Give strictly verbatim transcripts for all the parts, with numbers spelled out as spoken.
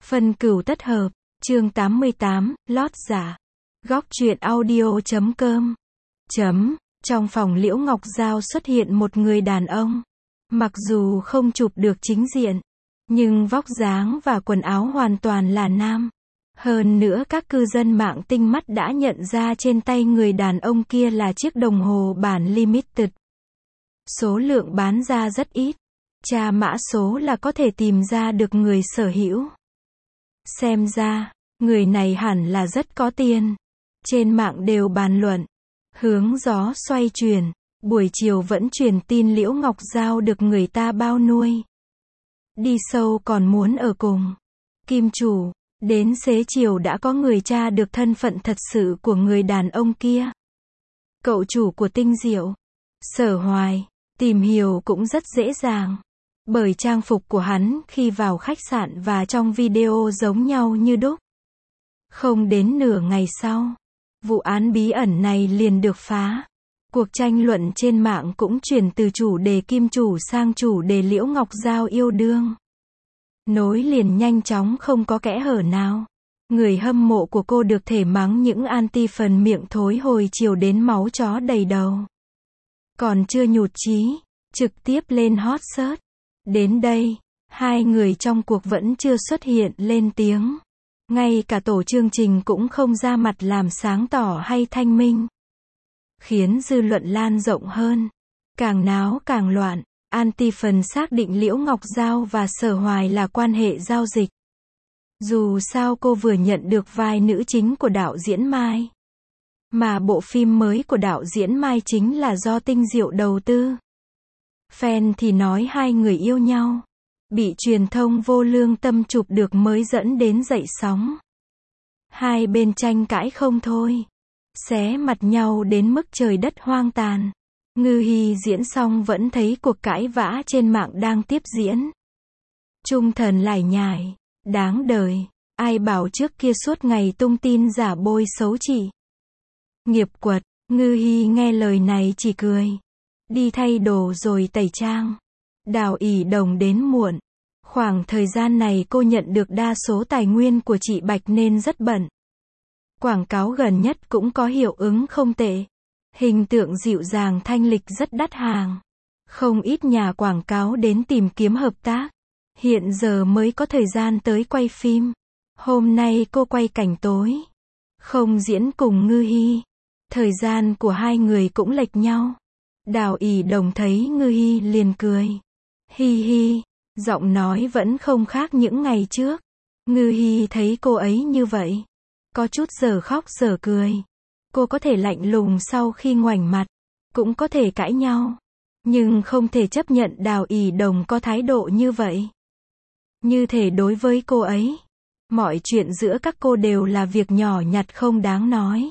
Phân cửu tất hợp, chương tám mươi tám, lót giả. Góc truyện audio chấm com. Chấm, trong phòng Liễu Ngọc Giao xuất hiện một người đàn ông. Mặc dù không chụp được chính diện, nhưng vóc dáng và quần áo hoàn toàn là nam. Hơn nữa các cư dân mạng tinh mắt đã nhận ra trên tay người đàn ông kia là chiếc đồng hồ bản limited. Số lượng bán ra rất ít. Tra mã số là có thể tìm ra được người sở hữu. Xem ra, người này hẳn là rất có tiền. Trên mạng đều bàn luận. Hướng gió xoay chuyển. Buổi chiều vẫn truyền tin Liễu Ngọc Giao được người ta bao nuôi. Đi sâu còn muốn ở cùng Kim chủ. Đến xế chiều đã có người tra được thân phận thật sự của người đàn ông kia. Cậu chủ của Tinh Diệu, Sở Hoài. Tìm hiểu cũng rất dễ dàng. Bởi trang phục của hắn khi vào khách sạn và trong video giống nhau như đúc. Không đến nửa ngày sau, vụ án bí ẩn này liền được phá. Cuộc tranh luận trên mạng cũng chuyển từ chủ đề Kim chủ sang chủ đề Liễu Ngọc Giao yêu đương. Nối liền nhanh chóng không có kẽ hở nào. Người hâm mộ của cô được thể mắng những anti phần miệng thối hồi chiều đến máu chó đầy đầu. Còn chưa nhụt chí, trực tiếp lên hot search. Đến đây, hai người trong cuộc vẫn chưa xuất hiện lên tiếng. Ngay cả tổ chương trình cũng không ra mặt làm sáng tỏ hay thanh minh. Khiến dư luận lan rộng hơn. Càng náo càng loạn, anti phần xác định Liễu Ngọc Giao và Sở Hoài là quan hệ giao dịch. Dù sao cô vừa nhận được vai nữ chính của đạo diễn Mai. Mà bộ phim mới của đạo diễn Mai chính là do Tinh Diệu đầu tư. Fan thì nói hai người yêu nhau. Bị truyền thông vô lương tâm chụp được mới dẫn đến dậy sóng. Hai bên tranh cãi không thôi. Xé mặt nhau đến mức trời đất hoang tàn. Ngư Hy diễn xong vẫn thấy cuộc cãi vã trên mạng đang tiếp diễn. Trung thần lải nhải. Đáng đời. Ai bảo trước kia suốt ngày tung tin giả bôi xấu chị. Nghiệp quật. Ngư Hy nghe lời này chỉ cười. Đi thay đồ rồi tẩy trang. Đào ỷ đồng đến muộn. Khoảng thời gian này cô nhận được đa số tài nguyên của chị Bạch nên rất bận. Quảng cáo gần nhất cũng có hiệu ứng không tệ. Hình tượng dịu dàng thanh lịch rất đắt hàng. Không ít nhà quảng cáo đến tìm kiếm hợp tác. Hiện giờ mới có thời gian tới quay phim. Hôm nay cô quay cảnh tối. Không diễn cùng Ngư Hy. Thời gian của hai người cũng lệch nhau. Đào ỷ đồng thấy Ngư Hy liền cười. Hi hi, giọng nói vẫn không khác những ngày trước. Ngư Hy thấy cô ấy như vậy. Có chút giờ khóc giờ cười. Cô có thể lạnh lùng sau khi ngoảnh mặt. Cũng có thể cãi nhau. Nhưng không thể chấp nhận Đào ỷ đồng có thái độ như vậy. Như thể đối với cô ấy, mọi chuyện giữa các cô đều là việc nhỏ nhặt không đáng nói.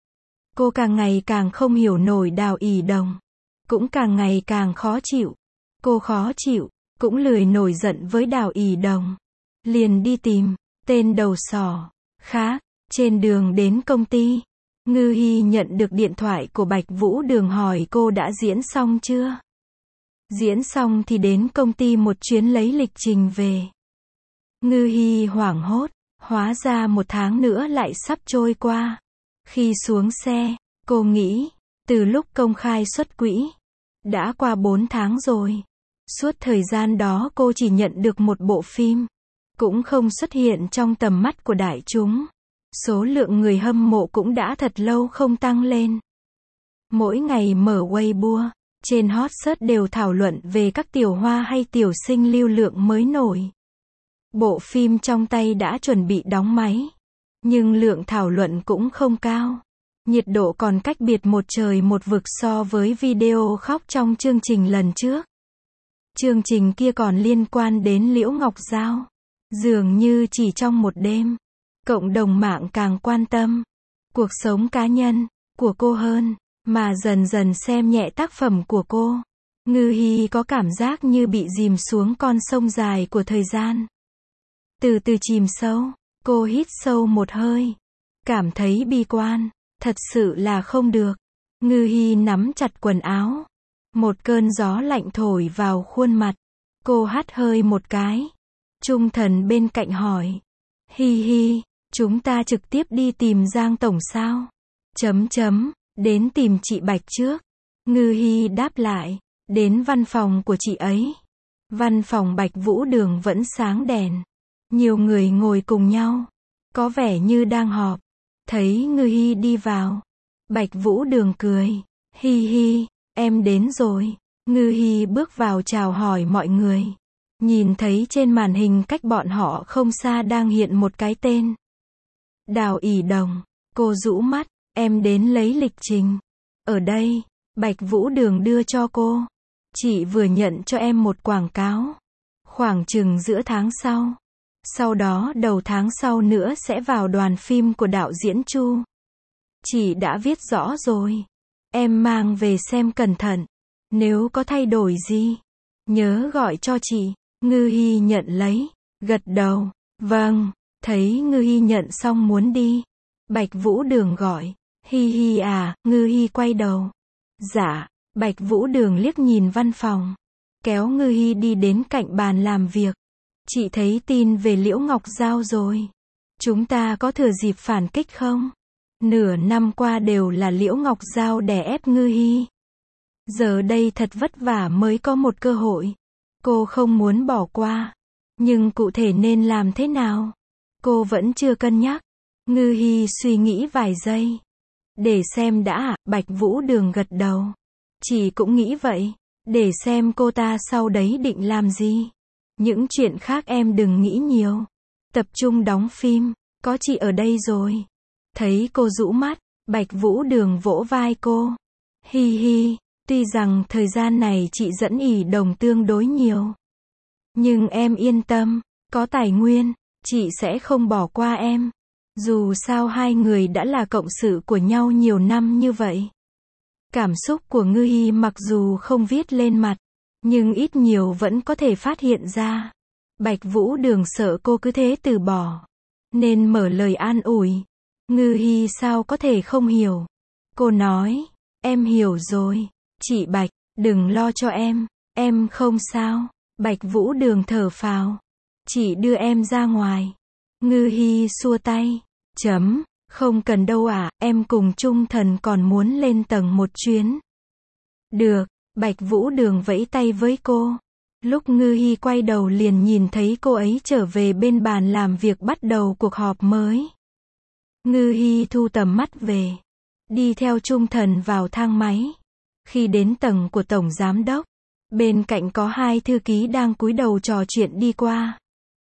Cô càng ngày càng không hiểu nổi Đào ỷ đồng. Cũng càng ngày càng khó chịu. Cô khó chịu, cũng lười nổi giận với Đào ỷ đồng. Liền đi tìm tên đầu sỏ khác. Trên đường đến công ty, Ngư Hy nhận được điện thoại của Bạch Vũ Đường hỏi cô đã diễn xong chưa. Diễn xong thì đến công ty một chuyến lấy lịch trình về. Ngư Hy hoảng hốt, hóa ra một tháng nữa lại sắp trôi qua. Khi xuống xe, cô nghĩ, từ lúc công khai xuất quỹ, đã qua bốn tháng rồi. Suốt thời gian đó cô chỉ nhận được một bộ phim, cũng không xuất hiện trong tầm mắt của đại chúng. Số lượng người hâm mộ cũng đã thật lâu không tăng lên. Mỗi ngày mở Weibo, trên hot search đều thảo luận về các tiểu hoa hay tiểu sinh lưu lượng mới nổi. Bộ phim trong tay đã chuẩn bị đóng máy. Nhưng lượng thảo luận cũng không cao. Nhiệt độ còn cách biệt một trời một vực so với video khóc trong chương trình lần trước. Chương trình kia còn liên quan đến Liễu Ngọc Giao. Dường như chỉ trong một đêm, cộng đồng mạng càng quan tâm cuộc sống cá nhân của cô hơn, mà dần dần xem nhẹ tác phẩm của cô. Ngư Hy có cảm giác như bị dìm xuống con sông dài của thời gian. Từ từ chìm sâu, cô hít sâu một hơi. Cảm thấy bi quan, thật sự là không được. Ngư Hy nắm chặt quần áo. Một cơn gió lạnh thổi vào khuôn mặt. Cô hắt hơi một cái. Trung thần bên cạnh hỏi. Hi hi, chúng ta trực tiếp đi tìm Giang tổng sao? Chấm chấm, đến tìm chị Bạch trước. Ngư Hi đáp lại, đến văn phòng của chị ấy. Văn phòng Bạch Vũ Đường vẫn sáng đèn. Nhiều người ngồi cùng nhau, có vẻ như đang họp. Thấy Ngư Hi đi vào, Bạch Vũ Đường cười, hi hi, em đến rồi. Ngư Hi bước vào chào hỏi mọi người. Nhìn thấy trên màn hình cách bọn họ không xa đang hiện một cái tên. Đào ỷ đồng, cô rũ mắt, em đến lấy lịch trình. Ở đây, Bạch Vũ Đường đưa cho cô. Chị vừa nhận cho em một quảng cáo. Khoảng chừng giữa tháng sau. Sau đó đầu tháng sau nữa sẽ vào đoàn phim của đạo diễn Chu. Chị đã viết rõ rồi. Em mang về xem cẩn thận. Nếu có thay đổi gì, nhớ gọi cho chị. Ngư Hi nhận lấy, gật đầu. Vâng, thấy Ngư Hi nhận xong muốn đi. Bạch Vũ Đường gọi, hi hi à, Ngư Hi quay đầu. Dạ, Bạch Vũ Đường liếc nhìn văn phòng. Kéo Ngư Hi đi đến cạnh bàn làm việc. Chị thấy tin về Liễu Ngọc Giao rồi. Chúng ta có thừa dịp phản kích không? Nửa năm qua đều là Liễu Ngọc Giao đè ép Ngư Hi. Giờ đây thật vất vả mới có một cơ hội. Cô không muốn bỏ qua. Nhưng cụ thể nên làm thế nào? Cô vẫn chưa cân nhắc. Ngư Hi suy nghĩ vài giây. Để xem đã, Bạch Vũ Đường gật đầu. Chị cũng nghĩ vậy. Để xem cô ta sau đấy định làm gì. Những chuyện khác em đừng nghĩ nhiều. Tập trung đóng phim, có chị ở đây rồi. Thấy cô rũ mắt, Bạch Vũ Đường vỗ vai cô. Hi hi, tuy rằng thời gian này chị dẫn ỷ đồng tương đối nhiều. Nhưng em yên tâm, có tài nguyên, chị sẽ không bỏ qua em. Dù sao hai người đã là cộng sự của nhau nhiều năm như vậy. Cảm xúc của Ngư Hi mặc dù không viết lên mặt, nhưng ít nhiều vẫn có thể phát hiện ra. Bạch Vũ Đường sợ cô cứ thế từ bỏ, nên mở lời an ủi. Ngư Hi sao có thể không hiểu. Cô nói, em hiểu rồi. Chị Bạch, đừng lo cho em, em không sao. Bạch Vũ Đường thở phào. Chị đưa em ra ngoài. Ngư Hi xua tay. Chấm, không cần đâu ạ, à, em cùng Trung Thần còn muốn lên tầng một chuyến. Được, Bạch Vũ Đường vẫy tay với cô. Lúc Ngư Hi quay đầu liền nhìn thấy cô ấy trở về bên bàn làm việc bắt đầu cuộc họp mới. Ngư Hi thu tầm mắt về. Đi theo Trung Thần vào thang máy. Khi đến tầng của Tổng Giám Đốc, bên cạnh có hai thư ký đang cúi đầu trò chuyện đi qua.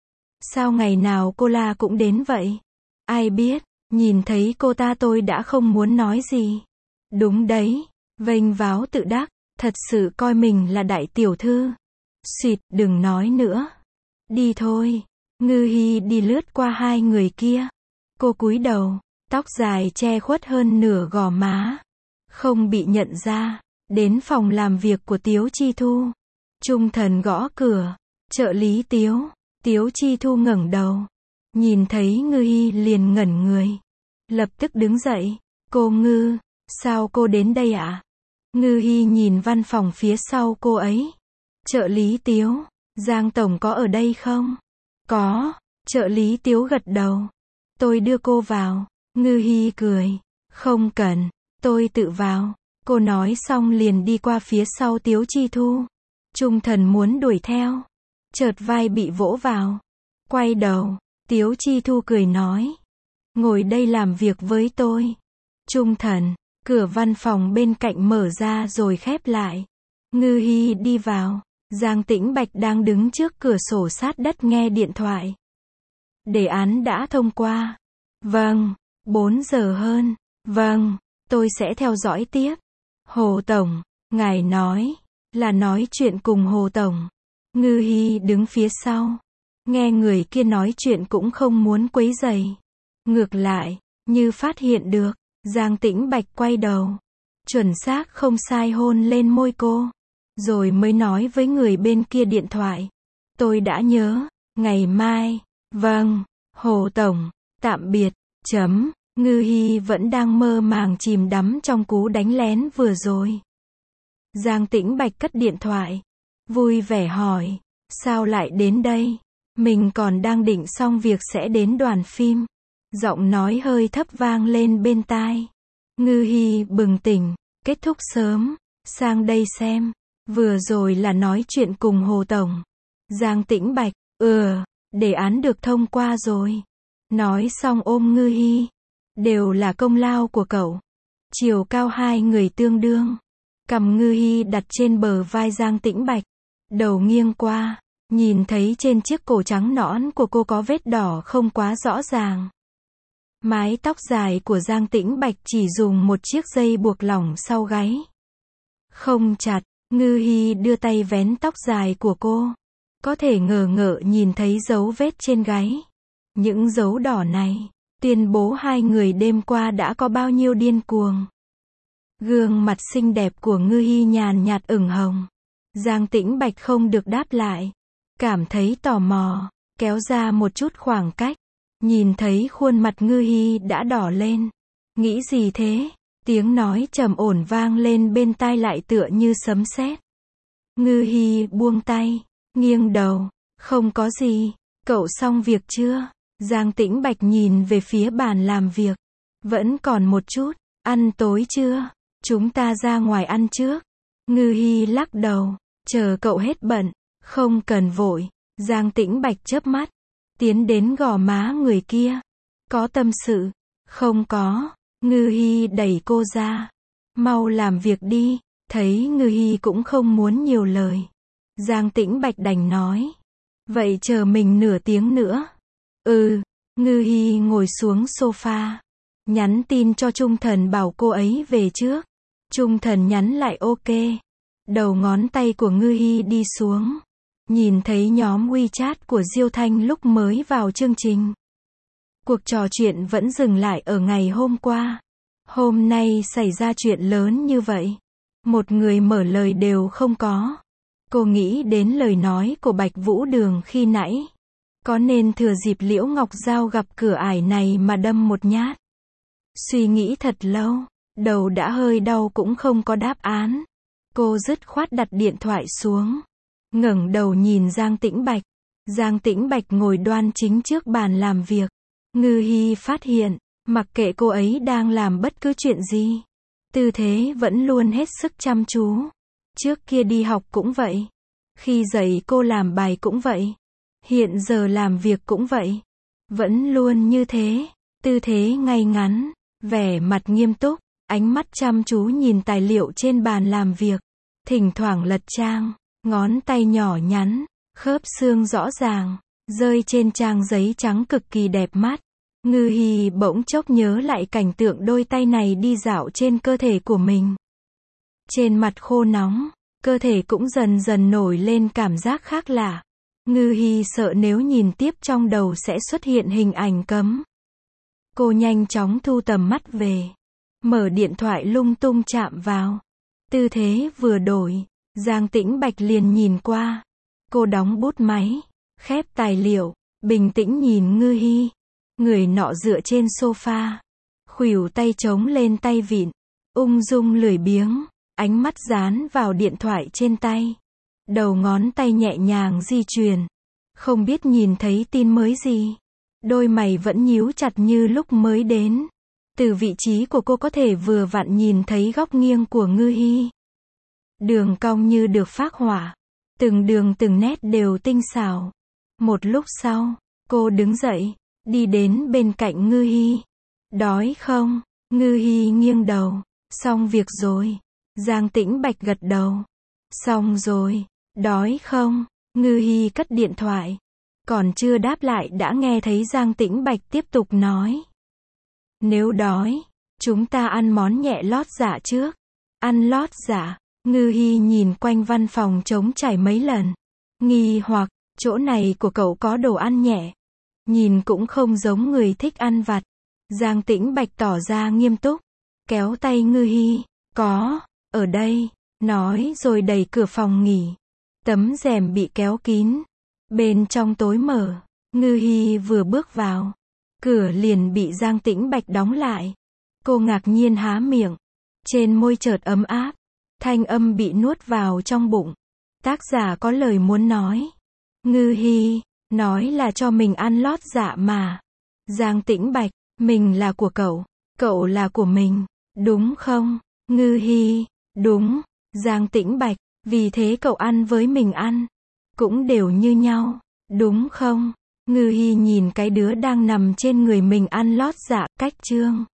Sao ngày nào cô la cũng đến vậy? Ai biết, nhìn thấy cô ta tôi đã không muốn nói gì. Đúng đấy, vênh váo tự đắc, thật sự coi mình là đại tiểu thư. Xịt, đừng nói nữa. Đi thôi. Ngư Hi đi lướt qua hai người kia. Cô cúi đầu, tóc dài che khuất hơn nửa gò má. Không bị nhận ra. Đến phòng làm việc của Tiếu Chi Thu. Trung Thần gõ cửa. Trợ lý Tiếu. Tiếu Chi Thu ngẩng đầu. Nhìn thấy Ngư Hi liền ngẩn người. Lập tức đứng dậy. Cô Ngư, sao cô đến đây ạ? À? Ngư Hi nhìn văn phòng phía sau cô ấy. Trợ lý Tiếu, Giang Tổng có ở đây không? Có, trợ lý Tiếu gật đầu. Tôi đưa cô vào. Ngư Hi cười. Không cần, tôi tự vào. Cô nói xong liền đi qua phía sau Tiếu Chi Thu. Trung Thần muốn đuổi theo. Chợt vai bị vỗ vào. Quay đầu, Tiếu Chi Thu cười nói. Ngồi đây làm việc với tôi. Trung Thần, cửa văn phòng bên cạnh mở ra rồi khép lại. Ngư Hi đi vào. Giang Tĩnh Bạch đang đứng trước cửa sổ sát đất nghe điện thoại. Đề án đã thông qua. Vâng, bốn giờ hơn. Vâng, tôi sẽ theo dõi tiếp. Hồ Tổng, ngài nói, là nói chuyện cùng Hồ Tổng. Ngư Hi đứng phía sau. Nghe người kia nói chuyện cũng không muốn quấy rầy. Ngược lại, như phát hiện được, Giang Tĩnh Bạch quay đầu. Chuẩn xác không sai hôn lên môi cô. Rồi mới nói với người bên kia điện thoại. Tôi đã nhớ, ngày mai. Vâng, Hồ Tổng, tạm biệt. Chấm, Ngư Hi vẫn đang mơ màng chìm đắm trong cú đánh lén vừa rồi. Giang Tĩnh Bạch cất điện thoại. Vui vẻ hỏi, sao lại đến đây? Mình còn đang định xong việc sẽ đến đoàn phim. Giọng nói hơi thấp vang lên bên tai. Ngư Hi bừng tỉnh, kết thúc sớm, sang đây xem. Vừa rồi là nói chuyện cùng Hồ Tổng. Giang Tĩnh Bạch, ừ, đề án được thông qua rồi. Nói xong ôm Ngư Hi. Đều là công lao của cậu. Chiều cao hai người tương đương. Cằm Ngư Hi đặt trên bờ vai Giang Tĩnh Bạch. Đầu nghiêng qua, nhìn thấy trên chiếc cổ trắng nõn của cô có vết đỏ không quá rõ ràng. Mái tóc dài của Giang Tĩnh Bạch chỉ dùng một chiếc dây buộc lỏng sau gáy. Không chặt, Ngư Hi đưa tay vén tóc dài của cô. Có thể ngờ ngợ nhìn thấy dấu vết trên gáy. Những dấu đỏ này, tuyên bố hai người đêm qua đã có bao nhiêu điên cuồng. Gương mặt xinh đẹp của Ngư Hi nhàn nhạt ửng hồng. Giang Tĩnh Bạch không được đáp lại. Cảm thấy tò mò, kéo ra một chút khoảng cách. Nhìn thấy khuôn mặt Ngư Hi đã đỏ lên. Nghĩ gì thế? Tiếng nói trầm ổn vang lên bên tai lại tựa như sấm sét. Ngư Hi buông tay, nghiêng đầu. Không có gì. Cậu xong việc chưa? Giang Tĩnh Bạch nhìn về phía bàn làm việc. Vẫn còn một chút. Ăn tối chưa? Chúng ta ra ngoài ăn trước. Ngư Hi lắc đầu. Chờ cậu hết bận. Không cần vội. Giang Tĩnh Bạch chớp mắt. Tiến đến gò má người kia. Có tâm sự? Không có. Ngư Hi đẩy cô ra. Mau làm việc đi. Thấy Ngư Hi cũng không muốn nhiều lời. Giang Tĩnh Bạch đành nói. Vậy chờ mình nửa tiếng nữa. Ừ. Ngư Hi ngồi xuống sofa. Nhắn tin cho Trung Thần bảo cô ấy về trước. Trung Thần nhắn lại ok. Đầu ngón tay của Ngư Hi đi xuống. Nhìn thấy nhóm WeChat của Diêu Thanh lúc mới vào chương trình. Cuộc trò chuyện vẫn dừng lại ở ngày hôm qua. Hôm nay xảy ra chuyện lớn như vậy. Một người mở lời đều không có. Cô nghĩ đến lời nói của Bạch Vũ Đường khi nãy. Có nên thừa dịp Liễu Ngọc Giao gặp cửa ải này mà đâm một nhát? Suy nghĩ thật lâu. Đầu đã hơi đau cũng không có đáp án. Cô dứt khoát đặt điện thoại xuống. Ngẩng đầu nhìn Giang Tĩnh Bạch. Giang Tĩnh Bạch ngồi đoan chính trước bàn làm việc. Ngư Hi phát hiện, mặc kệ cô ấy đang làm bất cứ chuyện gì, tư thế vẫn luôn hết sức chăm chú. Trước kia đi học cũng vậy. Khi dạy cô làm bài cũng vậy. Hiện giờ làm việc cũng vậy. Vẫn luôn như thế. Tư thế ngay ngắn, vẻ mặt nghiêm túc, ánh mắt chăm chú nhìn tài liệu trên bàn làm việc. Thỉnh thoảng lật trang, ngón tay nhỏ nhắn, khớp xương rõ ràng, rơi trên trang giấy trắng cực kỳ đẹp mắt. Ngư Hi bỗng chốc nhớ lại cảnh tượng đôi tay này đi dạo trên cơ thể của mình. Trên mặt khô nóng, cơ thể cũng dần dần nổi lên cảm giác khác lạ. Ngư Hi sợ nếu nhìn tiếp trong đầu sẽ xuất hiện hình ảnh cấm. Cô nhanh chóng thu tầm mắt về. Mở điện thoại lung tung chạm vào. Tư thế vừa đổi, Giang Tĩnh Bạch liền nhìn qua. Cô đóng bút máy, khép tài liệu, bình tĩnh nhìn Ngư Hi. Người nọ dựa trên sofa, khuỷu tay chống lên tay vịn, ung dung lười biếng, ánh mắt dán vào điện thoại trên tay. Đầu ngón tay nhẹ nhàng di chuyển, không biết nhìn thấy tin mới gì. Đôi mày vẫn nhíu chặt như lúc mới đến. Từ vị trí của cô có thể vừa vặn nhìn thấy góc nghiêng của Ngư Hi. Đường cong như được phác họa, từng đường từng nét đều tinh xảo. Một lúc sau, cô đứng dậy, đi đến bên cạnh Ngư Hi. Đói không? Ngư Hi nghiêng đầu. Xong việc rồi. Giang Tĩnh Bạch gật đầu. Xong rồi. Đói không? Ngư Hi cất điện thoại. Còn chưa đáp lại đã nghe thấy Giang Tĩnh Bạch tiếp tục nói. Nếu đói, chúng ta ăn món nhẹ lót dạ trước. Ăn lót dạ. Ngư Hi nhìn quanh văn phòng trống trải mấy lần. Nghi hoặc, chỗ này của cậu có đồ ăn nhẹ. Nhìn cũng không giống người thích ăn vặt. Giang Tĩnh Bạch tỏ ra nghiêm túc. Kéo tay Ngư Hi. Có, ở đây. Nói rồi đẩy cửa phòng nghỉ. Tấm rèm bị kéo kín. Bên trong tối mở. Ngư Hi vừa bước vào. Cửa liền bị Giang Tĩnh Bạch đóng lại. Cô ngạc nhiên há miệng. Trên môi chợt ấm áp. Thanh âm bị nuốt vào trong bụng. Tác giả có lời muốn nói. Ngư Hi, Nói là cho mình ăn lót dạ mà. Giang Tĩnh Bạch, mình là của cậu, cậu là của mình, đúng không? Ngư Hi, đúng. Giang Tĩnh Bạch, vì thế cậu ăn với mình ăn, cũng đều như nhau, đúng không? Ngư Hi nhìn cái đứa đang nằm trên người mình ăn lót dạ, cách chương.